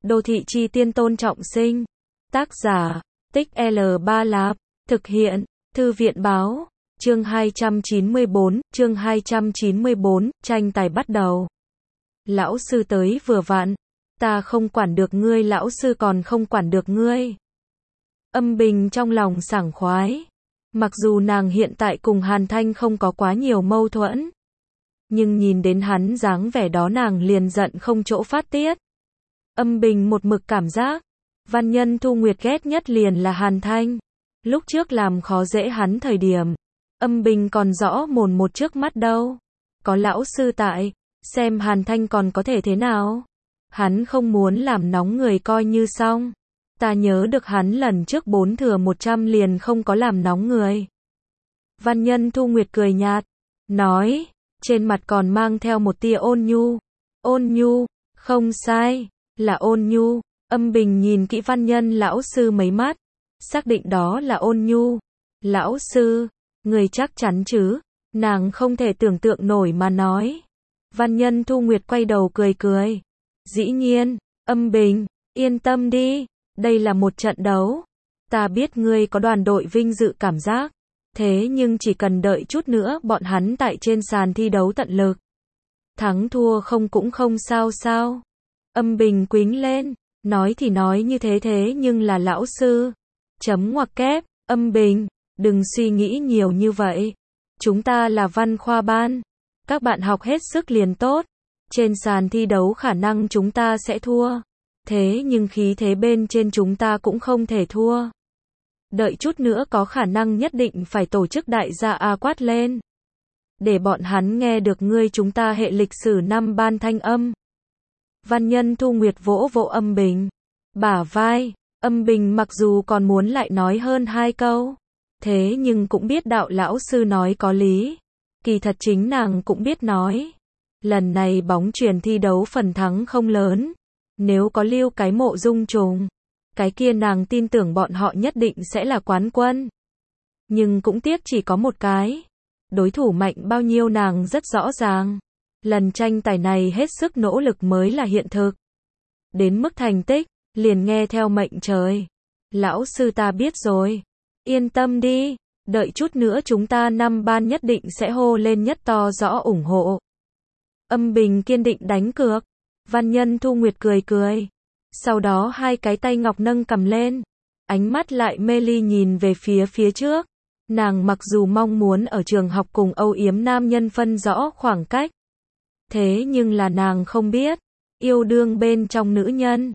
Đô thị chi tiên Tôn Trọng Sinh. Tác giả, Tích L3 Lạp. Thực hiện, Thư viện báo. Chương 294, tranh tài bắt đầu. Lão sư tới vừa vặn. Ta không quản được ngươi, lão sư còn không quản được ngươi. Âm Bình trong lòng sảng khoái. Mặc dù nàng hiện tại cùng Hàn Thanh không có quá nhiều mâu thuẫn, nhưng nhìn đến hắn dáng vẻ đó nàng liền giận không chỗ phát tiết. Âm Bình một mực cảm giác, Văn Nhân Thu Nguyệt ghét nhất liền là Hàn Thanh. Lúc trước làm khó dễ hắn thời điểm, Âm Bình còn rõ mồn một trước mắt đâu. Có lão sư tại, xem Hàn Thanh còn có thể thế nào. Hắn không muốn làm nóng người coi như xong. Ta nhớ được hắn lần trước 4 thừa 100 liền không có làm nóng người. Văn Nhân Thu Nguyệt cười nhạt, nói, trên mặt còn mang theo một tia ôn nhu. Ôn nhu, không sai, là ôn nhu. Âm Bình nhìn kỹ Văn Nhân lão sư mấy mắt, xác định đó là ôn nhu. Lão sư, người chắc chắn chứ? Nàng không thể tưởng tượng nổi mà nói. Văn Nhân Thu Nguyệt quay đầu cười cười. Dĩ nhiên, Âm Bình, yên tâm đi, đây là một trận đấu. Ta biết ngươi có đoàn đội vinh dự cảm giác, thế nhưng chỉ cần đợi chút nữa bọn hắn tại trên sàn thi đấu tận lực. Thắng thua không cũng không sao sao. Âm Bình quính lên, nói thì nói như thế thế nhưng là lão sư. Chấm ngoặc kép, Âm Bình, đừng suy nghĩ nhiều như vậy. Chúng ta là văn khoa ban. Các bạn học hết sức liền tốt. Trên sàn thi đấu khả năng chúng ta sẽ thua. Thế nhưng khí thế bên trên chúng ta cũng không thể thua. Đợi chút nữa có khả năng nhất định phải tổ chức đại gia A quát lên. Để bọn hắn nghe được ngươi chúng ta hệ lịch sử năm ban thanh âm. Văn Nhân Thu Nguyệt vỗ vỗ Âm Bình. Bả vai, Âm Bình mặc dù còn muốn lại nói hơn 2 câu. Thế nhưng cũng biết đạo lão sư nói có lý. Kỳ thật chính nàng cũng biết nói. Lần này bóng chuyền thi đấu phần thắng không lớn. Nếu có lưu cái Mộ Dung Trùng, cái kia nàng tin tưởng bọn họ nhất định sẽ là quán quân. Nhưng cũng tiếc chỉ có một cái. Đối thủ mạnh bao nhiêu nàng rất rõ ràng. Lần tranh tài này hết sức nỗ lực mới là hiện thực. Đến mức thành tích, liền nghe theo mệnh trời. Lão sư ta biết rồi. Yên tâm đi, đợi chút nữa chúng ta năm ban nhất định sẽ hô lên nhất to rõ ủng hộ. Âm Bình kiên định đánh cược. Văn Nhân Thu Nguyệt cười cười. Sau đó hai cái tay ngọc nâng cầm lên. Ánh mắt lại mê ly nhìn về phía trước. Nàng mặc dù mong muốn ở trường học cùng âu yếm nam nhân phân rõ khoảng cách. Thế nhưng là nàng không biết. Yêu đương bên trong nữ nhân.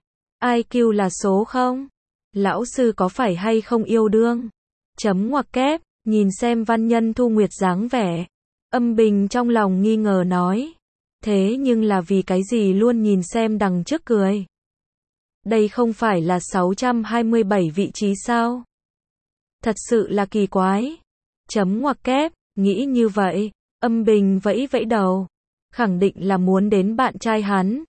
IQ là số không? Lão sư có phải hay không yêu đương? Chấm ngoặc kép, nhìn xem Văn Nhân Thu Nguyệt dáng vẻ. Âm Bình trong lòng nghi ngờ nói. Thế nhưng là vì cái gì luôn nhìn xem đằng trước cười. Đây không phải là 627 vị trí sao? Thật sự là kỳ quái. Chấm ngoặc kép, nghĩ như vậy. Âm Bình vẫy vẫy đầu. Khẳng định là muốn đến bạn trai hắn.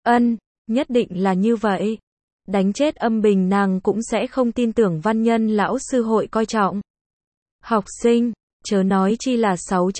Nhất định là như vậy. Đánh chết Âm Bình nàng cũng sẽ không tin tưởng Văn Nhân lão sư hội coi trọng. Học sinh, chớ nói chi là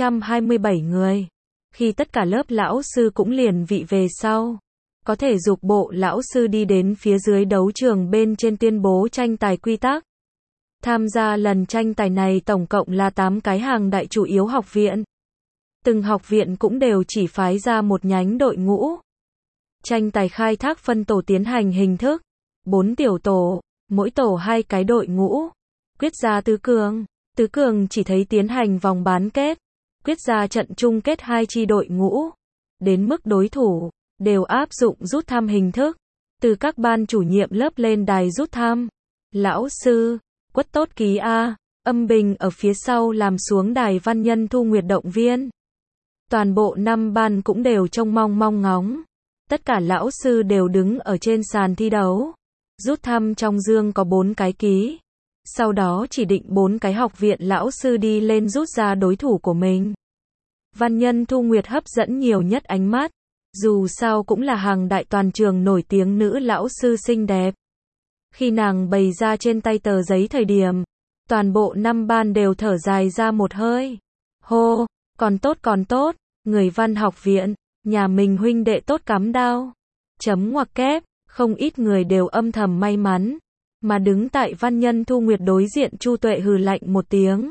627 người. Khi tất cả lớp lão sư cũng liền vị về sau. Có thể giục bộ lão sư đi đến phía dưới đấu trường bên trên tuyên bố tranh tài quy tắc. Tham gia lần tranh tài này tổng cộng là 8 cái hàng đại chủ yếu học viện. Từng học viện cũng đều chỉ phái ra một nhánh đội ngũ. Tranh tài khai thác phân tổ tiến hành hình thức. 4 tiểu tổ, mỗi tổ 2 cái đội ngũ. Quyết ra tứ cường. Tứ cường chỉ thấy tiến hành vòng bán kết. Quyết ra trận chung kết 2 chi đội ngũ. Đến mức đối thủ, đều áp dụng rút thăm hình thức. Từ các ban chủ nhiệm lớp lên đài rút thăm. Lão sư, quất tốt ký A. Âm Bình ở phía sau làm xuống đài Văn Nhân Thu Nguyệt động viên. Toàn bộ 5 ban cũng đều trông mong ngóng. Tất cả lão sư đều đứng ở trên sàn thi đấu. Rút thăm trong dương có 4 cái ký. Sau đó chỉ định 4 cái học viện lão sư đi lên rút ra đối thủ của mình. Văn Nhân Thu Nguyệt hấp dẫn nhiều nhất ánh mắt. Dù sao cũng là hàng đại toàn trường nổi tiếng nữ lão sư xinh đẹp. Khi nàng bày ra trên tay tờ giấy thời điểm, toàn bộ 5 ban đều thở dài ra một hơi. Hô, còn tốt, người Văn học viện, nhà mình huynh đệ tốt cắm đao. Chấm ngoặc kép, Không ít người đều âm thầm may mắn, mà đứng tại Văn Nhân Thu Nguyệt đối diện Chu Tuệ hừ lạnh một tiếng.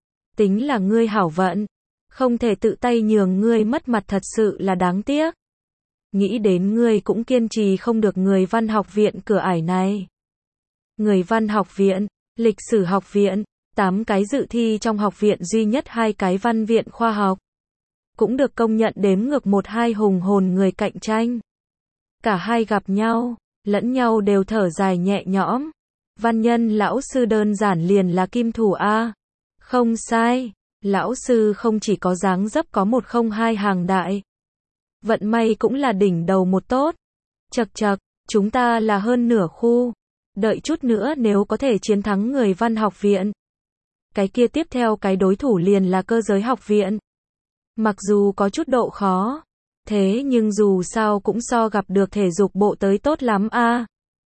Tính là ngươi hảo vận, không thể tự tay nhường ngươi mất mặt thật sự là đáng tiếc. Nghĩ đến ngươi cũng kiên trì không được người văn học viện cửa ải này. Người văn học viện, lịch sử học viện, 8 cái dự thi trong học viện duy nhất 2 cái văn viện khoa học. Cũng được công nhận đếm ngược 1-2 hùng hồn người cạnh tranh. Cả hai gặp nhau, lẫn nhau đều thở dài nhẹ nhõm. Văn Nhân lão sư đơn giản liền là kim thủ A. Không sai, lão sư không chỉ có dáng dấp có 102 hàng đại. Vận may cũng là đỉnh đầu một tốt. Chậc chậc, chúng ta là hơn nửa khu. Đợi chút nữa nếu có thể chiến thắng người văn học viện. Cái kia tiếp theo cái đối thủ liền là cơ giới học viện. Mặc dù có chút độ khó, thế nhưng dù sao cũng so gặp được thể dục bộ tới tốt lắm a.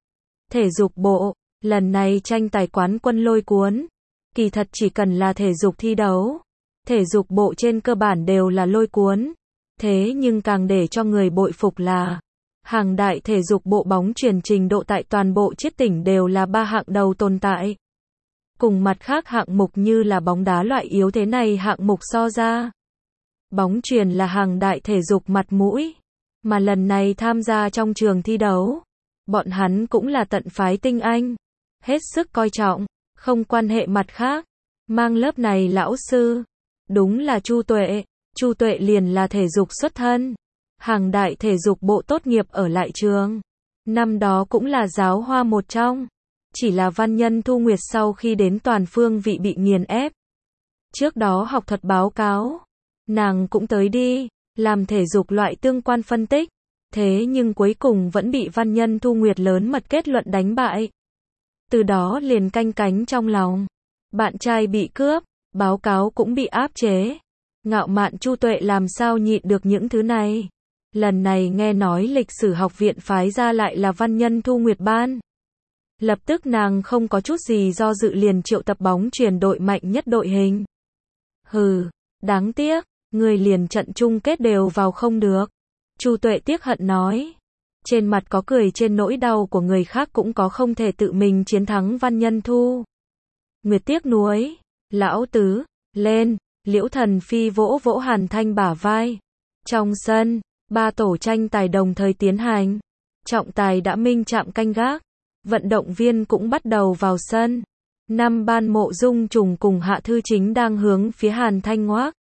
Thể dục bộ, lần này tranh tài quán quân lôi cuốn. Kỳ thật chỉ cần là thể dục thi đấu, thể dục bộ trên cơ bản đều là lôi cuốn. Thế nhưng càng để cho người bội phục là hàng đại thể dục bộ bóng chuyền trình độ tại toàn bộ chiết tỉnh đều là 3 hạng đầu tồn tại. Cùng mặt khác hạng mục như là bóng đá loại yếu thế này hạng mục so ra. Bóng chuyền là hàng đại thể dục mặt mũi, mà lần này tham gia trong trường thi đấu, bọn hắn cũng là tận phái tinh anh, hết sức coi trọng, không quan hệ mặt khác. Mang lớp này lão sư, đúng là Chu Tuệ. Chu Tuệ liền là thể dục xuất thân, hàng đại thể dục bộ tốt nghiệp ở lại trường. Năm đó cũng là giáo hoa một trong. Chỉ là Văn Nhân Thu Nguyệt sau khi đến toàn phương vị bị nghiền ép. Trước đó học thuật báo cáo, nàng cũng tới đi, làm thể dục loại tương quan phân tích. Thế nhưng cuối cùng vẫn bị Văn Nhân Thu Nguyệt lớn mật kết luận đánh bại. Từ đó liền canh cánh trong lòng. Bạn trai bị cướp, báo cáo cũng bị áp chế. Ngạo mạn Chu Tuệ làm sao nhịn được những thứ này. Lần này nghe nói lịch sử học viện phái ra lại là Văn Nhân Thu Nguyệt ban. Lập tức nàng không có chút gì do dự liền triệu tập bóng chuyền đội mạnh nhất đội hình. Hừ, đáng tiếc, người liền trận chung kết đều vào không được. Chu Tuệ tiếc hận nói. Trên mặt có cười trên nỗi đau của người khác cũng có không thể tự mình chiến thắng Văn Nhân Thu Nguyệt tiếc nuối. Lão tứ, lên, Liễu Thần Phi vỗ vỗ Hàn Thanh bả vai. Trong sân, 3 tổ tranh tài đồng thời tiến hành. Trọng tài đã minh trạm canh gác. Vận động viên cũng bắt đầu vào sân. 5 ban Mộ Dung Trùng cùng Hạ Thư Chính đang hướng phía Hàn Thanh ngoác.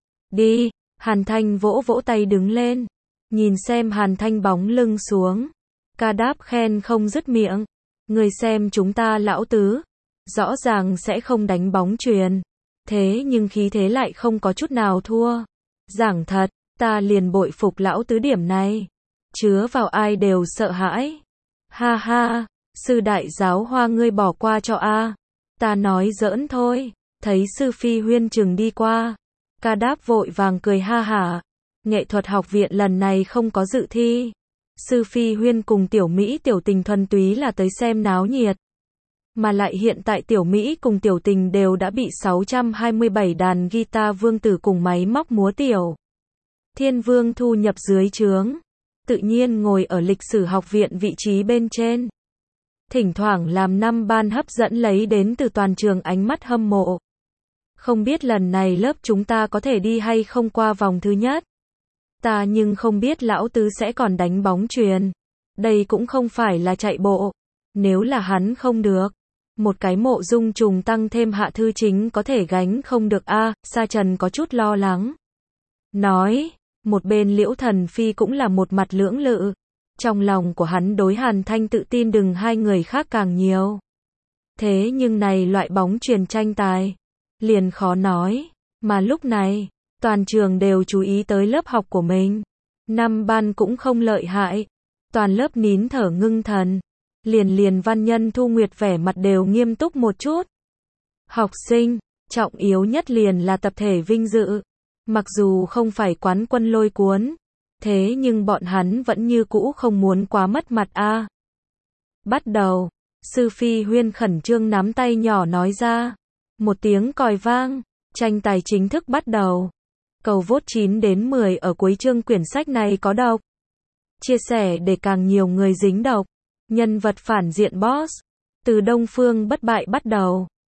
Đi, Hàn Thanh vỗ vỗ tay đứng lên. Nhìn xem Hàn Thanh bóng lưng xuống. Ca đáp khen không dứt miệng. Người xem chúng ta lão tứ. Rõ ràng sẽ không đánh bóng chuyền. Thế nhưng khí thế lại không có chút nào thua. Giảng thật, ta liền bội phục lão tứ điểm này. Chứa vào ai đều sợ hãi. Ha ha, sư đại giáo hoa ngươi bỏ qua cho a. Ta nói giỡn thôi. Thấy sư Phi Huyên chừng đi qua. Ca đáp vội vàng cười ha hả. Nghệ thuật học viện lần này không có dự thi. Sư Phi Huyên cùng Tiểu Mỹ Tiểu Tình thuần túy là tới xem náo nhiệt. Mà lại hiện tại Tiểu Mỹ cùng Tiểu Tình đều đã bị 627 đàn guitar vương tử cùng máy móc múa Tiểu Thiên Vương thu nhập dưới trướng. Tự nhiên ngồi ở lịch sử học viện vị trí bên trên. Thỉnh thoảng làm 5 ban hấp dẫn lấy đến từ toàn trường ánh mắt hâm mộ. Không biết lần này lớp chúng ta có thể đi hay không qua vòng thứ nhất. Ta nhưng không biết lão tứ sẽ còn đánh bóng chuyền. Đây cũng không phải là chạy bộ. Nếu là hắn không được, một cái Mộ Dung Trùng tăng thêm Hạ Thư Chính có thể gánh không được a. Sa Trần có chút lo lắng. Nói, một bên Liễu Thần Phi cũng là một mặt lưỡng lự. Trong lòng của hắn đối Hàn Thanh tự tin đừng hai người khác càng nhiều. Thế nhưng này loại bóng chuyền tranh tài, liền khó nói. Mà lúc này, toàn trường đều chú ý tới lớp học của mình. 5 ban cũng không lợi hại. Toàn lớp nín thở ngưng thần. Liền Văn Nhân Thu Nguyệt vẻ mặt đều nghiêm túc một chút. Học sinh, trọng yếu nhất liền là tập thể vinh dự. Mặc dù không phải quán quân lôi cuốn, thế nhưng bọn hắn vẫn như cũ không muốn quá mất mặt a. Bắt đầu, sư Phi Huyên khẩn trương nắm tay nhỏ nói ra. Một tiếng còi vang, tranh tài chính thức bắt đầu. Cầu vote 9 đến 10 ở cuối chương quyển sách này có đọc. Chia sẻ để càng nhiều người dính đọc. Nhân vật phản diện boss. Từ Đông Phương bất bại bắt đầu.